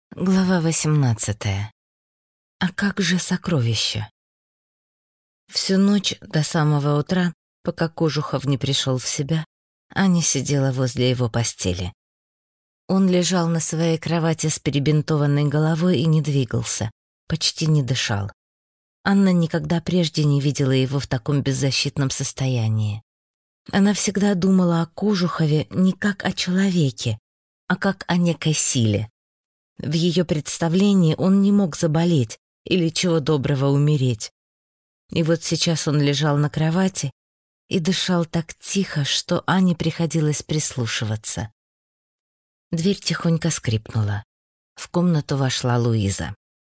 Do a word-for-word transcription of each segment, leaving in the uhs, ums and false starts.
Глава восемнадцатая. А как же сокровища? Всю ночь до самого утра, пока Кожухов не пришел в себя, Аня сидела возле его постели. Он лежал на своей кровати с перебинтованной головой и не двигался, почти не дышал. Анна никогда прежде не видела его в таком беззащитном состоянии. Она всегда думала о Кожухове не как о человеке, а как о некой силе. В ее представлении он не мог заболеть или чего доброго умереть. И вот сейчас он лежал на кровати и дышал так тихо, что Ане приходилось прислушиваться. Дверь тихонько скрипнула. В комнату вошла Луиза.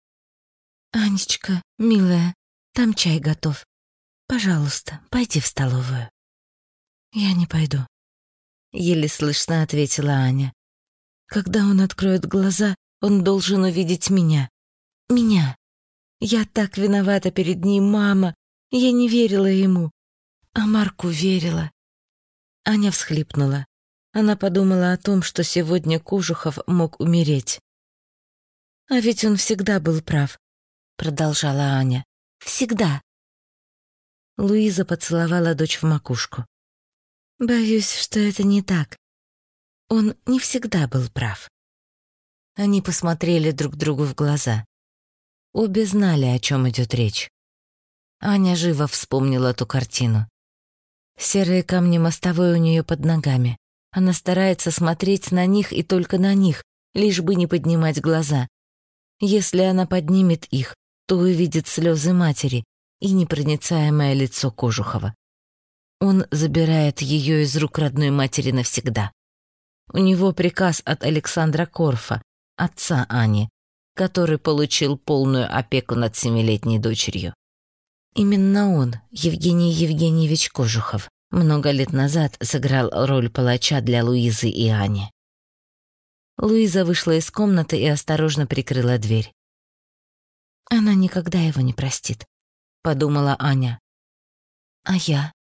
«Анечка, милая, там чай готов. Пожалуйста, пойди в столовую». «Я не пойду», — еле слышно ответила Аня. «Когда он откроет глаза, он должен увидеть меня. Меня. Я так виновата перед ним, мама. Я не верила ему. А Марку верила». Аня всхлипнула. Она подумала о том, что сегодня Кожухов мог умереть. «А ведь он всегда был прав», — продолжала Аня. «Всегда». Луиза поцеловала дочь в макушку. «Боюсь, что это не так. Он не всегда был прав». Они посмотрели друг другу в глаза. Обе знали, о чем идет речь. Аня живо вспомнила ту картину. Серые камни мостовой у нее под ногами. Она старается смотреть на них и только на них, лишь бы не поднимать глаза. Если она поднимет их, то увидит слезы матери и непроницаемое лицо Кожухова. Он забирает ее из рук родной матери навсегда. У него приказ от Александра Корфа, отца Ани, который получил полную опеку над семилетней дочерью. Именно он, Евгений Евгеньевич Кожухов, много лет назад сыграл роль палача для Луизы и Ани. Луиза вышла из комнаты и осторожно прикрыла дверь. «Она никогда его не простит», — подумала Аня. «А я?»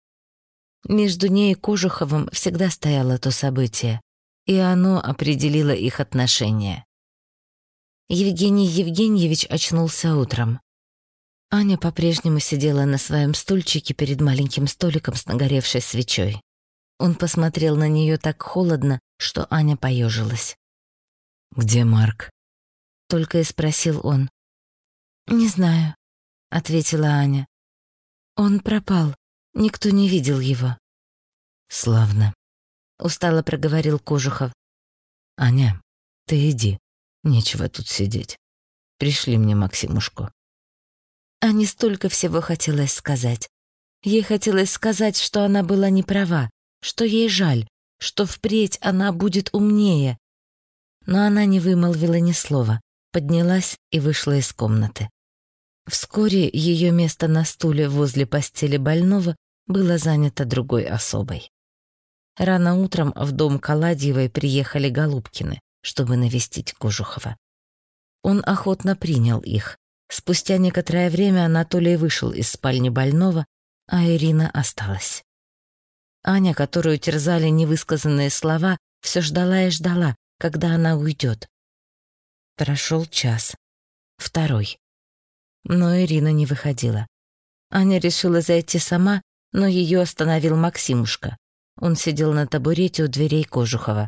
Между ней и Кожуховым всегда стояло то событие, и оно определило их отношения. Евгений Евгеньевич очнулся утром. Аня по-прежнему сидела на своем стульчике перед маленьким столиком с нагоревшей свечой. Он посмотрел на нее так холодно, что Аня поежилась. «Где Марк?» — только и спросил он. «Не знаю», — ответила Аня. «Он пропал, никто не видел его». «Славно», — устало проговорил Кожухов. «Аня, ты иди, нечего тут сидеть. Пришли мне Максимушку». Ане столько всего хотелось сказать. Ей хотелось сказать, что она была не права, что ей жаль, что впредь она будет умнее. Но она не вымолвила ни слова, поднялась и вышла из комнаты. Вскоре ее место на стуле возле постели больного было занято другой особой. Рано утром в дом Каладьевой приехали Голубкины, чтобы навестить Кожухова. Он охотно принял их. Спустя некоторое время Анатолий вышел из спальни больного, а Ирина осталась. Аня, которую терзали невысказанные слова, все ждала и ждала, когда она уйдет. Прошел час. Второй. Но Ирина не выходила. Аня решила зайти сама, но ее остановил Максимушка. Он сидел на табурете у дверей Кожухова.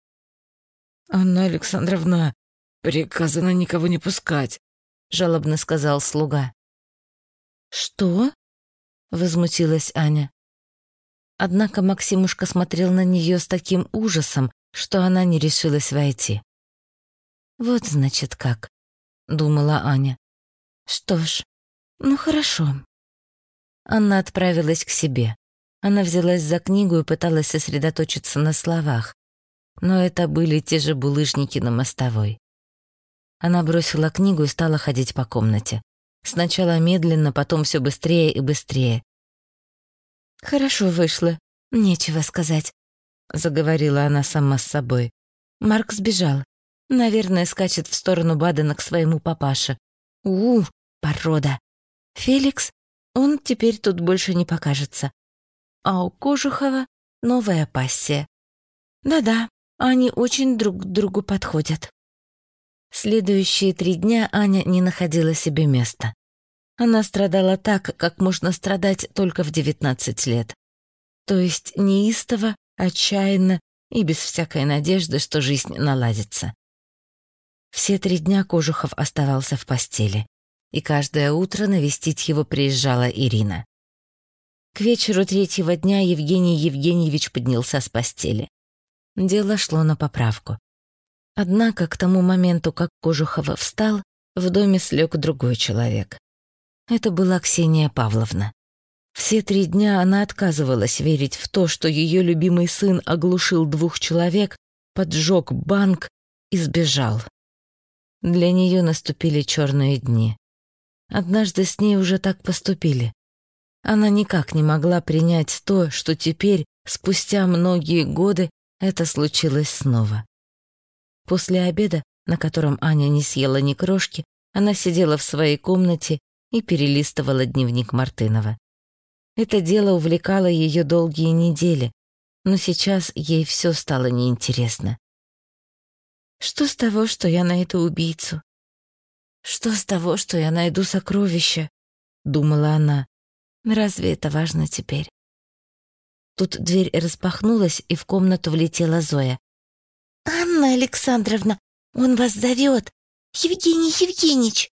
«Анна Александровна, приказано никого не пускать», — жалобно сказал слуга. «Что?» — возмутилась Аня. Однако Максимушка смотрел на нее с таким ужасом, что она не решилась войти. «Вот, значит, как», — думала Аня. «Что ж, ну хорошо». Анна отправилась к себе. Она взялась за книгу и пыталась сосредоточиться на словах, но это были те же булыжники на мостовой. Она бросила книгу и стала ходить по комнате. Сначала медленно, потом все быстрее и быстрее. «Хорошо вышло, нечего сказать», — заговорила она сама с собой. «Марк сбежал. Наверное, скачет в сторону Бадена к своему папаше. У, порода. Феликс, он теперь тут больше не покажется. А у Кожухова новая пассия. Да-да, они очень друг к другу подходят». Следующие три дня Аня не находила себе места. Она страдала так, как можно страдать только в девятнадцать лет. То есть неистово, отчаянно и без всякой надежды, что жизнь наладится. Все три дня Кожухов оставался в постели, и каждое утро навестить его приезжала Ирина. К вечеру третьего дня Евгений Евгеньевич поднялся с постели. Дело шло на поправку. Однако к тому моменту, как Кожухов встал, в доме слег другой человек. Это была Ксения Павловна. Все три дня она отказывалась верить в то, что ее любимый сын оглушил двух человек, поджег банк и сбежал. Для нее наступили черные дни. Однажды с ней уже так поступили. Она никак не могла принять то, что теперь, спустя многие годы, это случилось снова. После обеда, на котором Аня не съела ни крошки, она сидела в своей комнате и перелистывала дневник Мартынова. Это дело увлекало ее долгие недели, но сейчас ей все стало неинтересно. Что с того, что я найду убийцу? Что с того, что я найду сокровища? Думала она. Разве это важно теперь? Тут дверь распахнулась, и в комнату влетела Зоя. «Анна Александровна, он вас зовет! Евгений Евгеньевич!»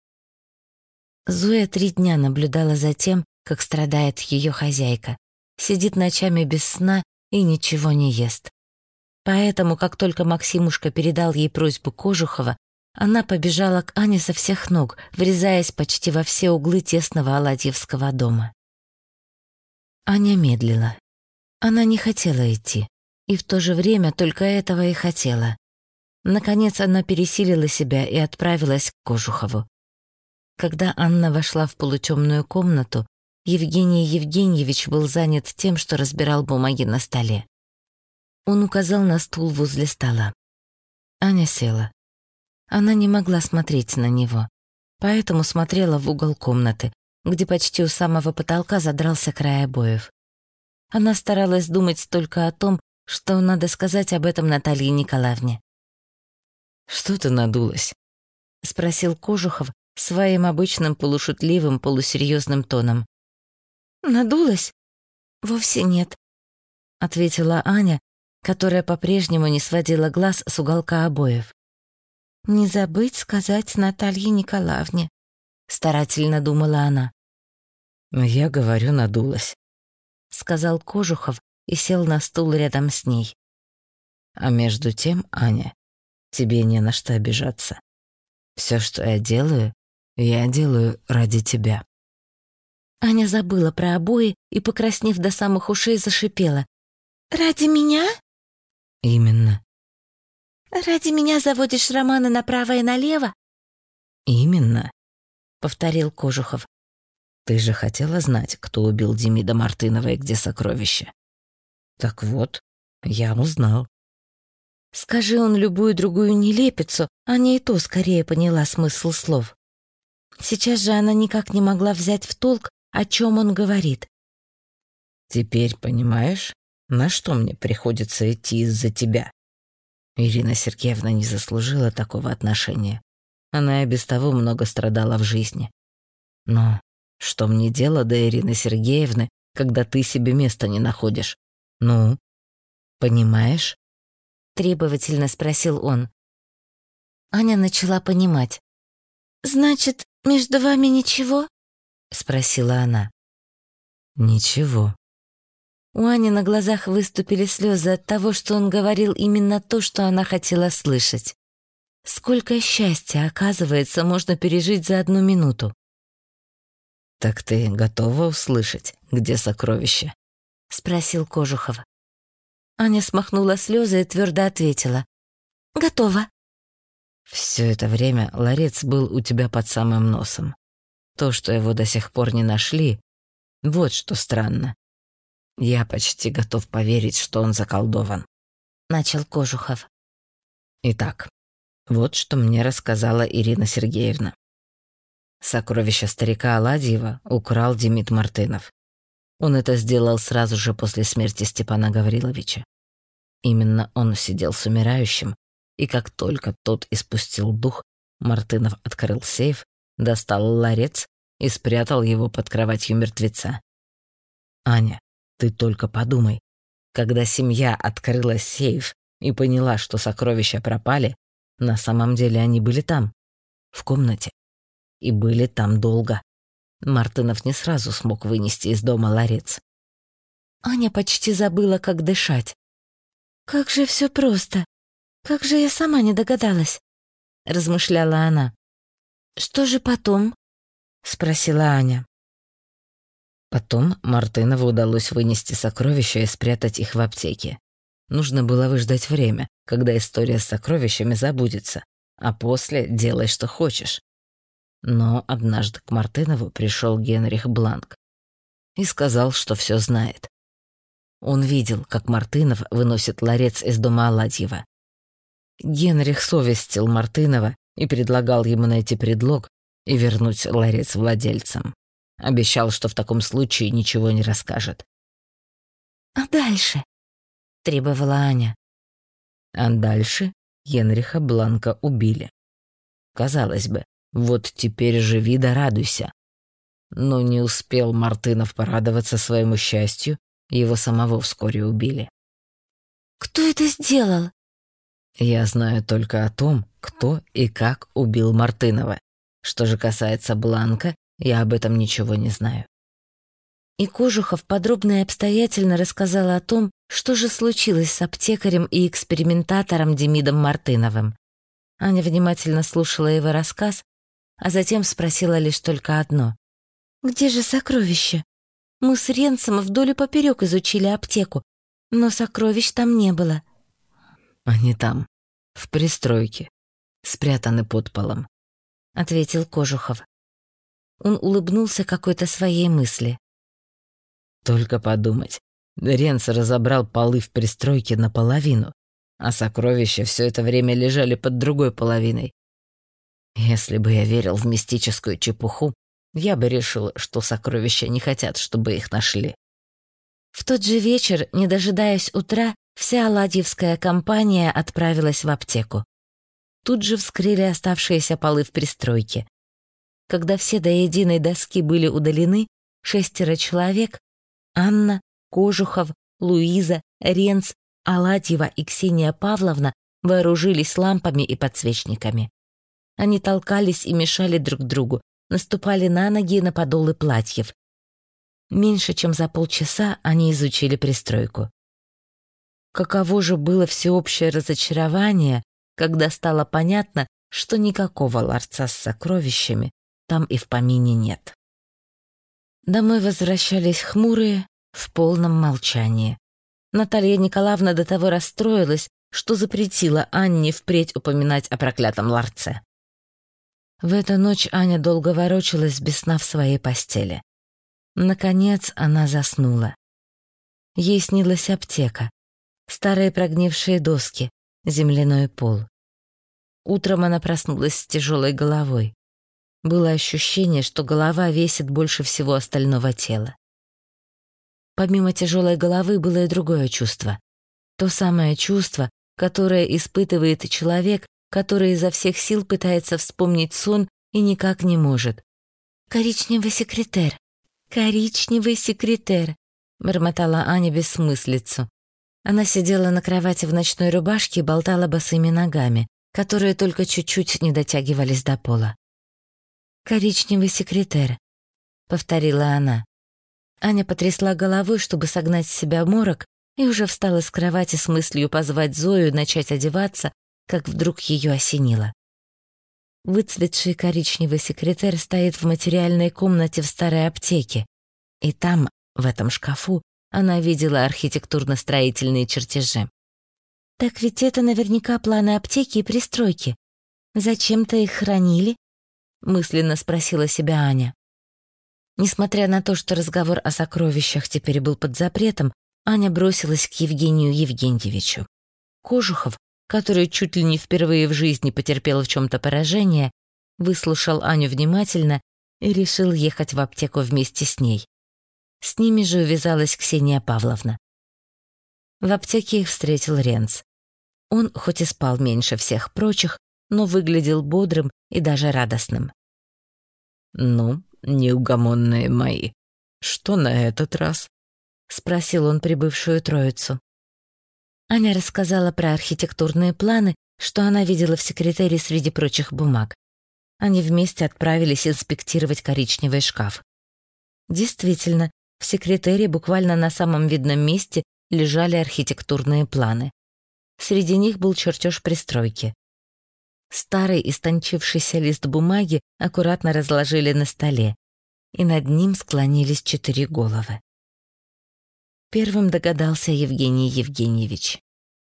Зоя три дня наблюдала за тем, как страдает ее хозяйка. Сидит ночами без сна и ничего не ест. Поэтому, как только Максимушка передал ей просьбу Кожухова, она побежала к Ане со всех ног, врезаясь почти во все углы тесного Аладьевского дома. Аня медлила. Она не хотела идти, и в то же время только этого и хотела. Наконец она пересилила себя и отправилась к Кожухову. Когда Анна вошла в полутемную комнату, Евгений Евгеньевич был занят тем, что разбирал бумаги на столе. Он указал на стул возле стола. Аня села. Она не могла смотреть на него, поэтому смотрела в угол комнаты, где почти у самого потолка задрался край обоев. Она старалась думать только о том, что надо сказать об этом Наталье Николаевне. «Что ты надулась?» — спросил Кожухов своим обычным полушутливым, полусерьезным тоном. «Надулась? Вовсе нет», — ответила Аня, которая по-прежнему не сводила глаз с уголка обоев. «Не забыть сказать Наталье Николаевне», — старательно думала она. «Я говорю, надулась», — сказал Кожухов и сел на стул рядом с ней. «А между тем, Аня, тебе не на что обижаться. Все, что я делаю, я делаю ради тебя». Аня забыла про обои и, покраснев до самых ушей, зашипела. «Ради меня?» «Именно». «Ради меня заводишь романы направо и налево?» «Именно», — повторил Кожухов. «Ты же хотела знать, кто убил Демида Мартынова и где сокровища? Так вот, я узнал». Скажи он любую другую нелепицу, Аня и то скорее поняла смысл слов. Сейчас же она никак не могла взять в толк, о чем он говорит. «Теперь понимаешь, на что мне приходится идти из-за тебя? Ирина Сергеевна не заслужила такого отношения. Она и без того много страдала в жизни. Но что мне дело до Ирины Сергеевны, когда ты себе места не находишь? Ну, понимаешь?» Требовательно спросил он. Аня начала понимать. «Значит, между вами ничего?» Спросила она. «Ничего». У Ани на глазах выступили слезы от того, что он говорил именно то, что она хотела слышать. Сколько счастья, оказывается, можно пережить за одну минуту. «Так ты готова услышать, где сокровища?» — спросил Кожухов. Аня смахнула слезы и твердо ответила. «Готова». «Все это время ларец был у тебя под самым носом. То, что его до сих пор не нашли, вот что странно. Я почти готов поверить, что он заколдован», — начал Кожухов. «Итак, вот что мне рассказала Ирина Сергеевна. Сокровища старика Аладьева украл Демид Мартынов. Он это сделал сразу же после смерти Степана Гавриловича. Именно он сидел с умирающим, и как только тот испустил дух, Мартынов открыл сейф, достал ларец и спрятал его под кроватью мертвеца. Аня, ты только подумай. Когда семья открыла сейф и поняла, что сокровища пропали, на самом деле они были там, в комнате. И были там долго. Мартынов не сразу смог вынести из дома ларец. Аня почти забыла, как дышать. «Как же все просто! Как же я сама не догадалась!» — размышляла она. «Что же потом?» — спросила Аня. Потом Мартынову удалось вынести сокровища и спрятать их в аптеке. Нужно было выждать время, когда история с сокровищами забудется, а после делай, что хочешь. Но однажды к Мартынову пришел Генрих Бланк и сказал, что все знает. Он видел, как Мартынов выносит ларец из дома Аладьева. Генрих совестил Мартынова и предлагал ему найти предлог и вернуть ларец владельцам. Обещал, что в таком случае ничего не расскажет. «А дальше?» — требовала Аня. А дальше Генриха Бланка убили. Казалось бы, вот теперь живи да радуйся. Но не успел Мартынов порадоваться своему счастью, его самого вскоре убили. «Кто это сделал?» Я знаю только о том, кто и как убил Мартынова. Что же касается Бланка, я об этом ничего не знаю. И Кожухов подробно и обстоятельно рассказал о том, что же случилось с аптекарем и экспериментатором Демидом Мартыновым. Аня внимательно слушала его рассказ, а затем спросила лишь только одно. «Где же сокровища? Мы с Ренцем вдоль и поперек изучили аптеку, но сокровищ там не было». «Они там, в пристройке, спрятаны под полом», — ответил Кожухов. Он улыбнулся какой-то своей мысли. «Только подумать, Ренц разобрал полы в пристройке наполовину, а сокровища все это время лежали под другой половиной. Если бы я верил в мистическую чепуху, я бы решил, что сокровища не хотят, чтобы их нашли». В тот же вечер, не дожидаясь утра, вся Аладьевская компания отправилась в аптеку. Тут же вскрыли оставшиеся полы в пристройке. Когда все до единой доски были удалены, шестеро человек — Анна, Кожухов, Луиза, Ренц, Аладьева и Ксения Павловна — вооружились лампами и подсвечниками. Они толкались и мешали друг другу, наступали на ноги и на подолы платьев. Меньше чем за полчаса они изучили пристройку. Каково же было всеобщее разочарование, когда стало понятно, что никакого ларца с сокровищами там и в помине нет. Домой возвращались хмурые, в полном молчании. Наталья Николаевна до того расстроилась, что запретила Анне впредь упоминать о проклятом ларце. В эту ночь Аня долго ворочалась без сна в своей постели. Наконец она заснула. Ей снилась аптека, старые прогнившие доски, земляной пол. Утром она проснулась с тяжелой головой. Было ощущение, что голова весит больше всего остального тела. Помимо тяжелой головы было и другое чувство. То самое чувство, которое испытывает человек, который изо всех сил пытается вспомнить сон и никак не может. «Коричневый секретарь! Коричневый секретарь!» — бормотала Аня бессмыслицу. Она сидела на кровати в ночной рубашке и болтала босыми ногами, которые только чуть-чуть не дотягивались до пола. «Коричневый секретарь», — повторила она. Аня потрясла головой, чтобы согнать с себя морок, и уже встала с кровати с мыслью позвать Зою и начать одеваться, как вдруг ее осенило. Выцветший коричневый секретарь стоит в материальной комнате в старой аптеке, и там, в этом шкафу, она видела архитектурно-строительные чертежи. «Так ведь это наверняка планы аптеки и пристройки. Зачем-то их хранили?» — мысленно спросила себя Аня. Несмотря на то, что разговор о сокровищах теперь был под запретом, Аня бросилась к Евгению Евгеньевичу. Кожухов, который чуть ли не впервые в жизни потерпел в чем-то поражение, выслушал Аню внимательно и решил ехать в аптеку вместе с ней. С ними же увязалась Ксения Павловна. В аптеке их встретил Ренц. Он, хоть и спал меньше всех прочих, но выглядел бодрым и даже радостным. «Ну, неугомонные мои, что на этот раз?» — спросил он прибывшую троицу. Аня рассказала про архитектурные планы, что она видела в секретаре среди прочих бумаг. Они вместе отправились инспектировать коричневый шкаф. Действительно, в секретаре буквально на самом видном месте лежали архитектурные планы. Среди них был чертеж пристройки. Старый истончившийся лист бумаги аккуратно разложили на столе, и над ним склонились четыре головы. Первым догадался Евгений Евгеньевич.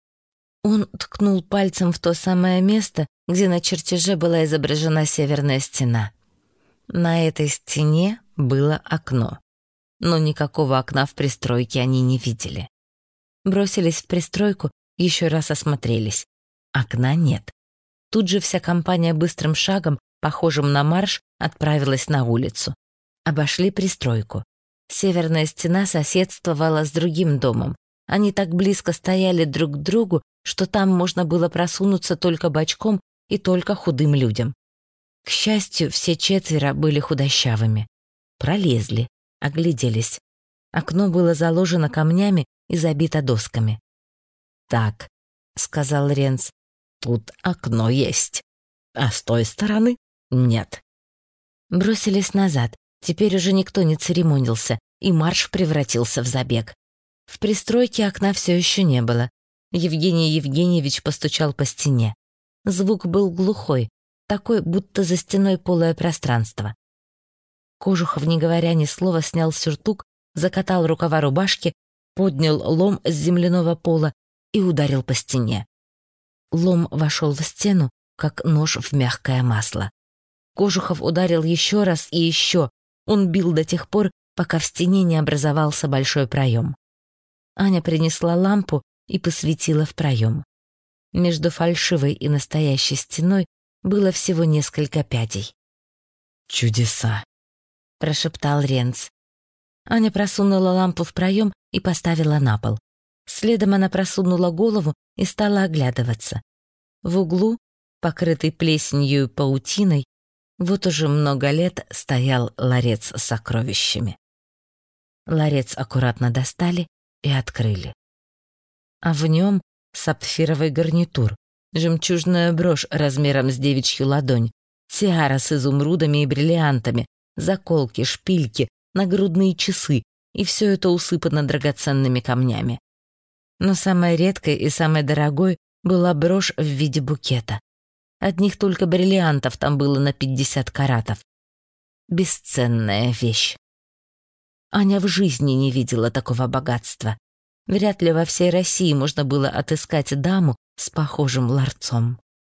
Он ткнул пальцем в то самое место, где на чертеже была изображена северная стена. На этой стене было окно, но никакого окна в пристройке они не видели. Бросились в пристройку, еще раз осмотрелись. Окна нет. Тут же вся компания быстрым шагом, похожим на марш, отправилась на улицу. Обошли пристройку. Северная стена соседствовала с другим домом. Они так близко стояли друг к другу, что там можно было просунуться только бочком и только худым людям. К счастью, все четверо были худощавыми. Пролезли, огляделись. Окно было заложено камнями и забито досками. «Так», — сказал Ренц, — «тут окно есть, а с той стороны нет». Бросились назад. Теперь уже никто не церемонился, и марш превратился в забег. В пристройке окна все еще не было. Евгений Евгеньевич постучал по стене. Звук был глухой, такой, будто за стеной полое пространство. Кожухов, не говоря ни слова, снял сюртук, закатал рукава рубашки, поднял лом с земляного пола и ударил по стене. Лом вошел в стену, как нож в мягкое масло. Кожухов ударил еще раз и еще. Он бил до тех пор, пока в стене не образовался большой проем. Аня принесла лампу и посветила в проем. Между фальшивой и настоящей стеной было всего несколько пядей. «Чудеса!» — прошептал Ренц. Аня просунула лампу в проем и поставила на пол. Следом она просунула голову и стала оглядываться. В углу, покрытый плесенью и паутиной, вот уже много лет стоял ларец с сокровищами. Ларец аккуратно достали и открыли. А в нем сапфировый гарнитур, жемчужная брошь размером с девичью ладонь, тиара с изумрудами и бриллиантами, заколки, шпильки, нагрудные часы, и все это усыпано драгоценными камнями. Но самой редкой и самой дорогой была брошь в виде букета. Одних только бриллиантов там было на пятьдесят каратов. Бесценная вещь. Аня в жизни не видела такого богатства. Вряд ли во всей России можно было отыскать даму с похожим ларцом.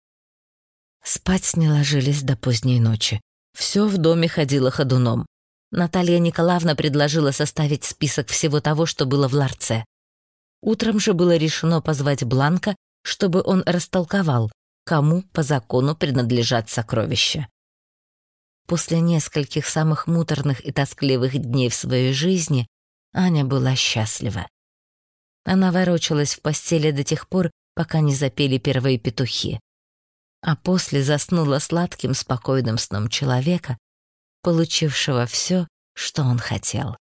Спать не ложились до поздней ночи. Все в доме ходило ходуном. Наталья Николаевна предложила составить список всего того, что было в ларце. Утром же было решено позвать Бланка, чтобы он растолковал, кому по закону принадлежат сокровища. После нескольких самых муторных и тоскливых дней в своей жизни Аня была счастлива. Она ворочалась в постели до тех пор, пока не запели первые петухи, а после заснула сладким, спокойным сном человека, получившего все, что он хотел.